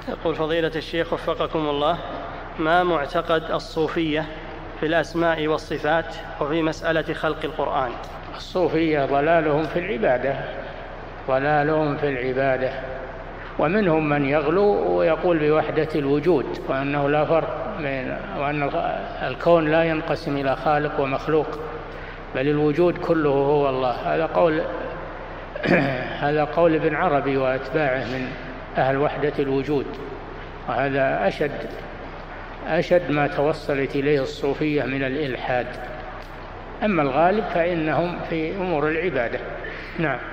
يقول فضيلة الشيخ وفقكم الله: ما معتقد الصوفية في الأسماء والصفات وفي مسألة خلق القرآن؟ الصوفية ضلالهم في العبادة، ومنهم من يغلو ويقول بوحدة الوجود، وأنه لا فرق وأن الكون لا ينقسم إلى خالق ومخلوق، بل الوجود كله هو الله. هذا قول ابن عربي وأتباعه من أهل وحدة الوجود، وهذا أشد ما توصلت إليه الصوفية من الإلحاد. أما الغالب فإنهم في أمور العبادة. نعم.